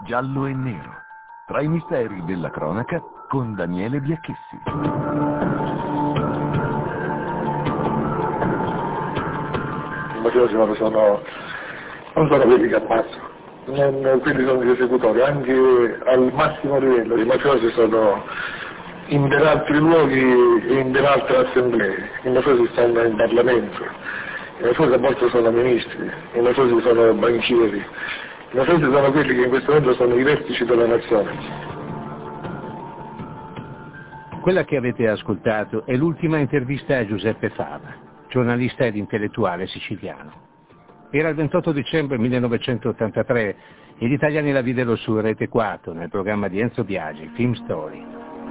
giallo e nero, tra i misteri della cronaca con Daniele Biacchessi. I mafiosi non sono quelli che ammazzano, quindi sono gli esecutori, anche al massimo livello. I mafiosi sono in ben altri luoghi e in ben altre assemblee. I mafiosi stanno in Parlamento, i mafiosi a volte sono ministri, i mafiosi sono banchieri, i mafiosi sono quelli che in questo momento sono i vertici della nazione. Quella che avete ascoltato è l'ultima intervista a Giuseppe Fava, giornalista ed intellettuale siciliano. Era il 28 dicembre 1983 e gli italiani la videro su Rete 4 nel programma di Enzo Biagi, Film Story.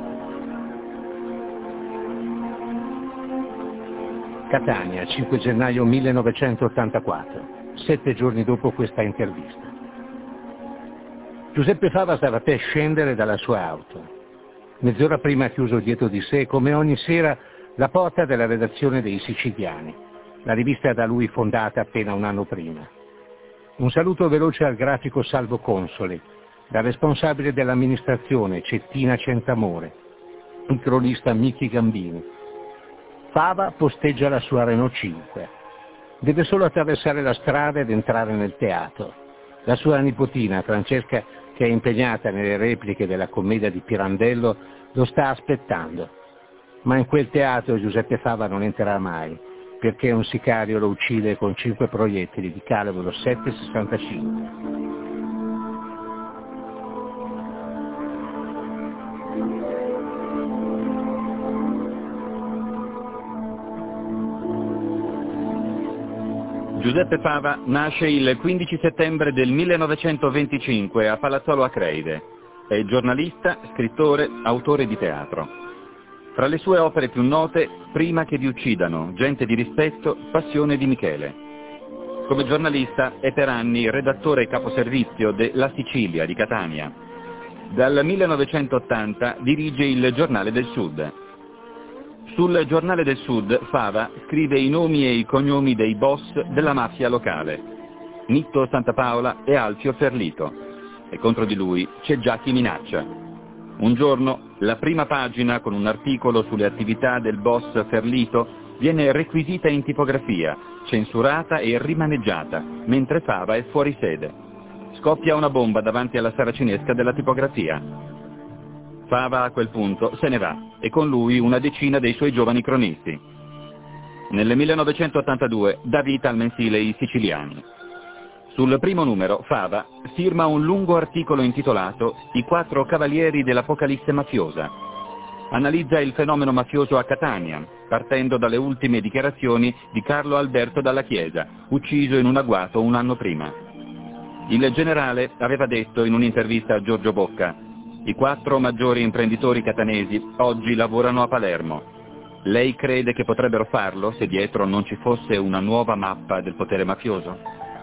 Catania, 5 gennaio 1984, 7 giorni dopo questa intervista. Giuseppe Fava stava per scendere dalla sua auto. Mezz'ora prima ha chiuso dietro di sé, come ogni sera, la porta della redazione dei Siciliani, la rivista da lui fondata appena un anno prima. Un saluto veloce al grafico Salvo Consoli, dal responsabile dell'amministrazione Cettina Centamore, il cronista Michi Gambini. Fava posteggia la sua Renault 5. Deve solo attraversare la strada ed entrare nel teatro. La sua nipotina, Francesca, che è impegnata nelle repliche della commedia di Pirandello, lo sta aspettando. Ma in quel teatro Giuseppe Fava non entrerà mai, perché un sicario lo uccide con 5 proiettili di calibro 7,65. Giuseppe Fava nasce il 15 settembre del 1925 a Palazzolo Acreide. È giornalista, scrittore, autore di teatro. Fra le sue opere più note, Prima che vi uccidano, Gente di rispetto, Passione di Michele. Come giornalista è per anni redattore caposervizio de La Sicilia di Catania. Dal 1980 dirige il Giornale del Sud. Sul Giornale del Sud Fava scrive i nomi e i cognomi dei boss della mafia locale, Nitto Santapaola e Alfio Ferlito, e contro di lui c'è già chi minaccia. Un giorno la prima pagina con un articolo sulle attività del boss Ferlito viene requisita in tipografia, censurata e rimaneggiata, mentre Fava è fuori sede. Scoppia una bomba davanti alla saracinesca della tipografia. Fava a quel punto se ne va e con lui una decina dei suoi giovani cronisti. Nel 1982 dà vita al mensile I Siciliani. Sul primo numero Fava firma un lungo articolo intitolato I 4 cavalieri dell'Apocalisse mafiosa. Analizza il fenomeno mafioso a Catania, partendo dalle ultime dichiarazioni di Carlo Alberto Dalla Chiesa, ucciso in un agguato un anno prima. Il generale aveva detto in un'intervista a Giorgio Bocca: i 4 maggiori imprenditori catanesi oggi lavorano a Palermo. Lei crede che potrebbero farlo se dietro non ci fosse una nuova mappa del potere mafioso?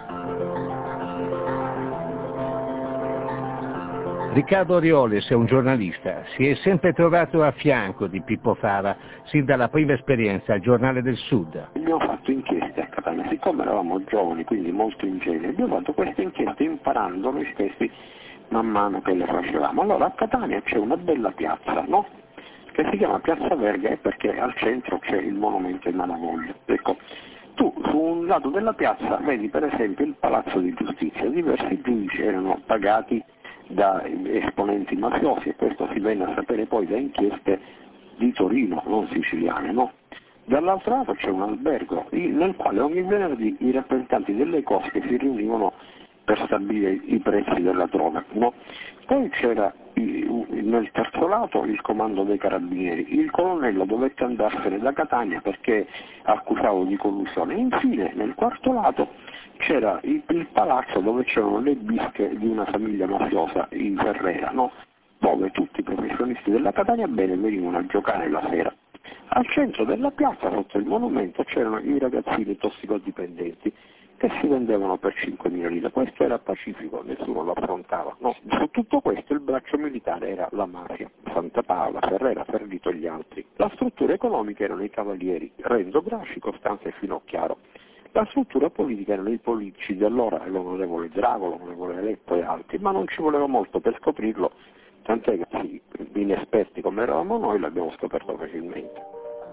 Riccardo Orioles è un giornalista, si è sempre trovato a fianco di Pippo Fava, sin dalla prima esperienza al Giornale del Sud. Abbiamo fatto inchieste a Catania, siccome eravamo giovani, quindi molto ingenui, abbiamo fatto queste inchieste imparando noi stessi man mano che le facevamo. Allora a Catania c'è una bella piazza, no? Che si chiama Piazza Verga perché al centro c'è il monumento ai Malavoglia. Ecco, tu su un lato della piazza vedi per esempio il Palazzo di Giustizia, diversi giudici erano pagati da esponenti mafiosi e questo si venne a sapere poi da inchieste di Torino, non siciliane, no? Dall'altro lato c'è un albergo nel quale ogni venerdì i rappresentanti delle cosche si riunivano per stabilire i prezzi della droga, no? Poi c'era nel terzo lato il comando dei carabinieri, il colonnello dovette andarsene da Catania perché accusato di collusione, e infine nel quarto lato c'era il palazzo dove c'erano le bische di una famiglia mafiosa in Ferrera, no? Dove tutti i professionisti della Catania bene venivano a giocare la sera. Al centro della piazza, sotto il monumento, c'erano i ragazzini tossicodipendenti che si vendevano per 5.000 lire. Questo era pacifico, nessuno lo affrontava. No, su tutto questo il braccio militare era la mafia, Santapaola, Ferrera, Ferlito e gli altri. La struttura economica erano i cavalieri, Renzo Grasci, Costanza e Finocchiaro. La struttura politica erano i politici di allora, l'onorevole Drago, l'onorevole Letta e altri, ma non ci voleva molto per scoprirlo, tant'è che sì, inesperti come eravamo noi l'abbiamo scoperto facilmente.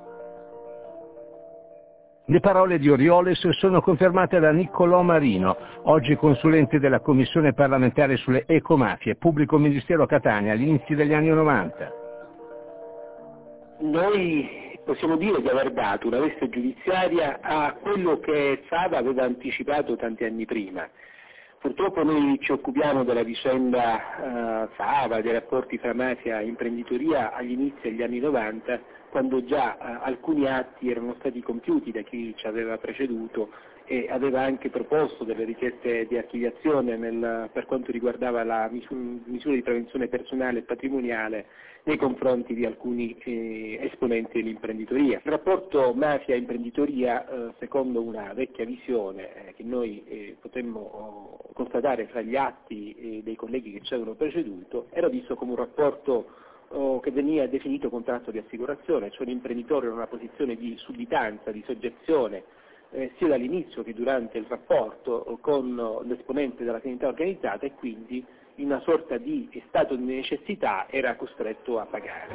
Le parole di Orioles sono confermate da Niccolò Marino, oggi consulente della Commissione parlamentare sulle ecomafie, pubblico ministero a Catania, agli inizi degli anni 90. Noi possiamo dire di aver dato una veste giudiziaria a quello che Fava aveva anticipato tanti anni prima. Purtroppo noi ci occupiamo della vicenda Fava, dei rapporti fra mafia e imprenditoria agli inizi degli anni 90, quando già alcuni atti erano stati compiuti da chi ci aveva preceduto e aveva anche proposto delle richieste di archiviazione per quanto riguardava la misura di prevenzione personale e patrimoniale nei confronti di alcuni esponenti dell'imprenditoria. Il rapporto mafia-imprenditoria, secondo una vecchia visione che noi potemmo constatare fra gli atti dei colleghi che ci avevano preceduto, era visto come un rapporto che veniva definito contratto di assicurazione, cioè l'imprenditore era in una posizione di sudditanza, di soggezione, sia dall'inizio che durante il rapporto con l'esponente della criminalità organizzata e quindi in una sorta di stato di necessità era costretto a pagare.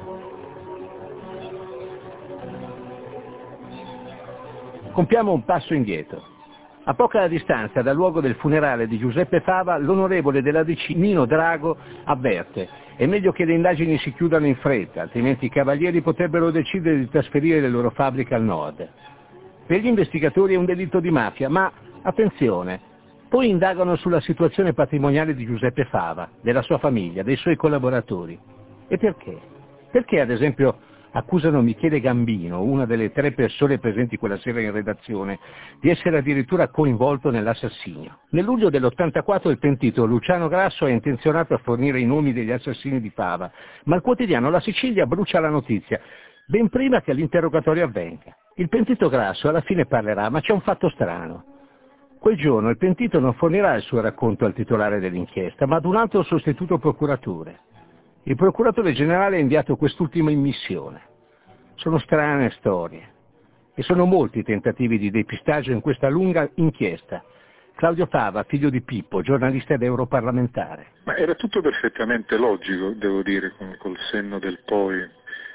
Compiamo un passo indietro. A poca distanza dal luogo del funerale di Giuseppe Fava, l'onorevole della DC Nino Drago avverte: è meglio che le indagini si chiudano in fretta, altrimenti i cavalieri potrebbero decidere di trasferire le loro fabbriche al nord. Per gli investigatori è un delitto di mafia, ma attenzione, poi indagano sulla situazione patrimoniale di Giuseppe Fava, della sua famiglia, dei suoi collaboratori. E perché? Perché, ad esempio, accusano Michele Gambino, una delle 3 persone presenti quella sera in redazione, di essere addirittura coinvolto nell'assassinio. Nel luglio dell'84 il pentito Luciano Grasso è intenzionato a fornire i nomi degli assassini di Fava, ma il quotidiano La Sicilia brucia la notizia, ben prima che l'interrogatorio avvenga. Il pentito Grasso alla fine parlerà, ma c'è un fatto strano. Quel giorno il pentito non fornirà il suo racconto al titolare dell'inchiesta, ma ad un altro sostituto procuratore. Il procuratore generale ha inviato quest'ultimo in missione. Sono strane storie e sono molti i tentativi di depistaggio in questa lunga inchiesta. Claudio Fava, figlio di Pippo, giornalista ed europarlamentare. Ma era tutto perfettamente logico, devo dire, col senno del poi,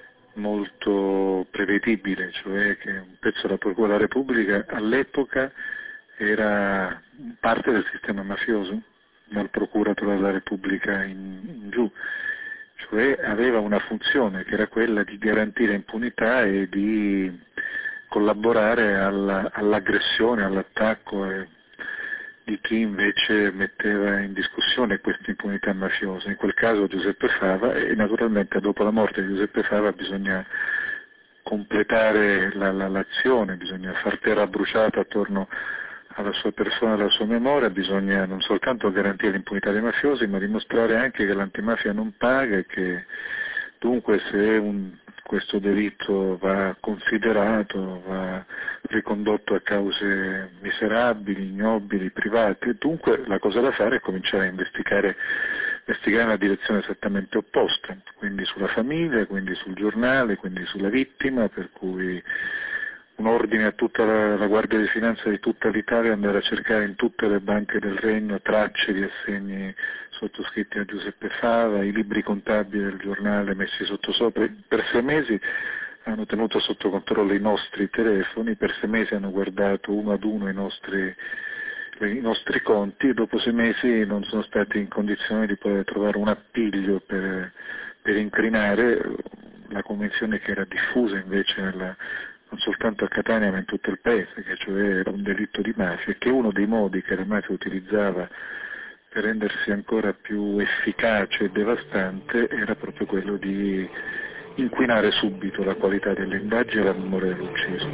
molto prevedibile, cioè che un pezzo della Procura della Repubblica all'epoca era parte del sistema mafioso, dal procuratore della Repubblica in giù. Cioè aveva una funzione che era quella di garantire impunità e di collaborare all'aggressione, all'attacco di chi invece metteva in discussione questa impunità mafiosa, in quel caso Giuseppe Fava, e naturalmente dopo la morte di Giuseppe Fava bisogna completare l'azione, bisogna far terra bruciata attorno alla sua persona, alla sua memoria, bisogna non soltanto garantire l'impunità dei mafiosi, ma dimostrare anche che l'antimafia non paga e che dunque se questo delitto va considerato, va ricondotto a cause miserabili, ignobili, private, dunque la cosa da fare è cominciare a investigare in una direzione esattamente opposta, quindi sulla famiglia, quindi sul giornale, quindi sulla vittima, per cui un ordine a tutta la Guardia di Finanza di tutta l'Italia, andare a cercare in tutte le banche del Regno tracce di assegni sottoscritti a Giuseppe Fava, i libri contabili del giornale messi sottosopra. Per 6 mesi hanno tenuto sotto controllo i nostri telefoni, per 6 mesi hanno guardato uno ad uno i nostri conti e dopo 6 mesi non sono stati in condizione di poter trovare un appiglio per incrinare la convenzione che era diffusa invece non soltanto a Catania ma in tutto il paese, che cioè era un delitto di mafia, e che uno dei modi che la mafia utilizzava per rendersi ancora più efficace e devastante era proprio quello di inquinare subito la qualità delle indagini e la memoria dell'ucciso.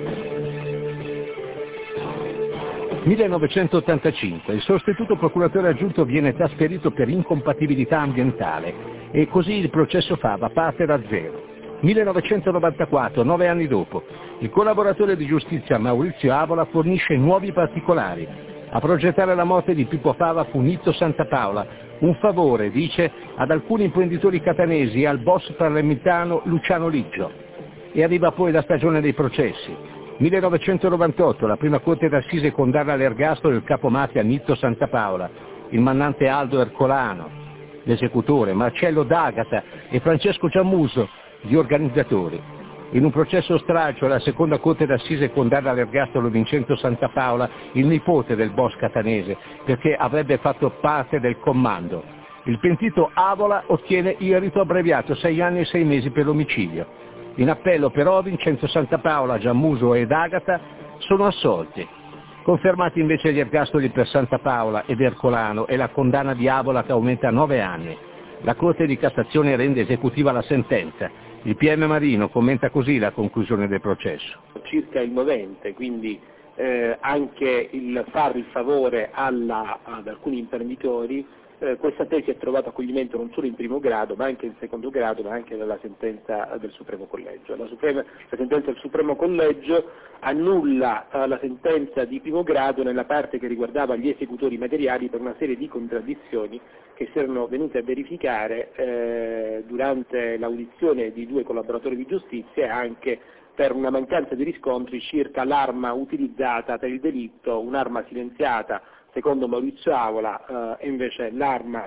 1985, il sostituto procuratore aggiunto viene trasferito per incompatibilità ambientale e così il processo Fava parte da zero. 1994, 9 anni dopo, il collaboratore di giustizia Maurizio Avola fornisce nuovi particolari. A progettare la morte di Pippo Fava fu Nitto Santapaola, un favore, dice, ad alcuni imprenditori catanesi e al boss palermitano Luciano Liggio. E arriva poi la stagione dei processi. 1998, la prima corte d'assise condanna all'ergastolo il capomafia Nitto Santapaola, il mandante Aldo Ercolano, l'esecutore, Marcello D'Agata e Francesco Giammuso, gli organizzatori. In un processo stralcio la seconda corte d'assise condanna all'ergastolo Vincenzo Santapaola, il nipote del boss catanese, perché avrebbe fatto parte del comando. Il pentito Avola ottiene il rito abbreviato, 6 anni e 6 mesi per l'omicidio. In appello però Vincenzo Santapaola, Giammuso ed Agata sono assolti. Confermati invece gli ergastoli per Santapaola ed Ercolano e la condanna di Avola che aumenta a 9 anni. La Corte di Cassazione rende esecutiva la sentenza. Il PM Marino commenta così la conclusione del processo. Circa il movente, quindi anche il fare il favore ad alcuni imprenditori, questa tesi ha trovato accoglimento non solo in primo grado ma anche in secondo grado, ma anche nella sentenza del Supremo Collegio. La sentenza del Supremo Collegio annulla la sentenza di primo grado nella parte che riguardava gli esecutori materiali per una serie di contraddizioni che si erano venute a verificare durante l'audizione di 2 collaboratori di giustizia e anche per una mancanza di riscontri circa l'arma utilizzata per il delitto, un'arma silenziata secondo Maurizio Avola e invece l'arma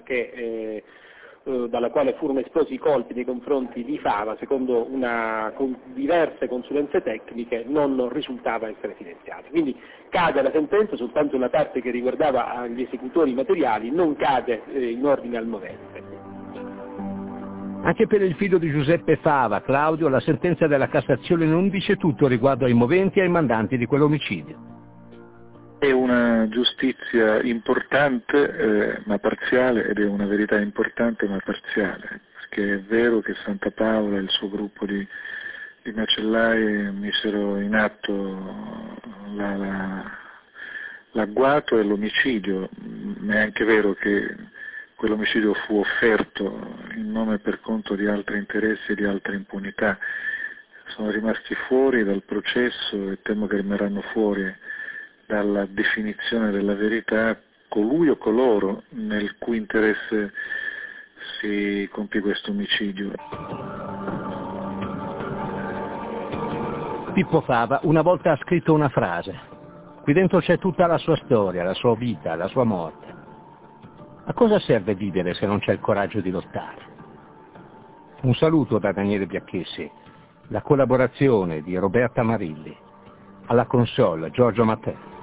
dalla quale furono esplosi i colpi nei confronti di Fava, secondo diverse consulenze tecniche, non risultava essere silenziata. Quindi cade la sentenza soltanto una parte che riguardava gli esecutori materiali, non cade in ordine al movente. Anche per il figlio di Giuseppe Fava, Claudio, la sentenza della Cassazione non dice tutto riguardo ai moventi e ai mandanti di quell'omicidio. È una giustizia importante ma parziale ed è una verità importante ma parziale, perché è vero che Santapaola e il suo gruppo di macellai misero in atto l'agguato e l'omicidio, ma è anche vero che quell'omicidio fu offerto in nome e per conto di altri interessi e di altre impunità. Sono rimasti fuori dal processo e temo che rimarranno fuori dalla definizione della verità colui o coloro nel cui interesse si compie questo omicidio. Pippo Fava una volta ha scritto una frase. Qui dentro c'è tutta la sua storia, la sua vita, la sua morte. A cosa serve vivere se non c'è il coraggio di lottare? Un saluto da Daniele Biacchessi, la collaborazione di Roberta Marilli, alla console Giorgio Mattei.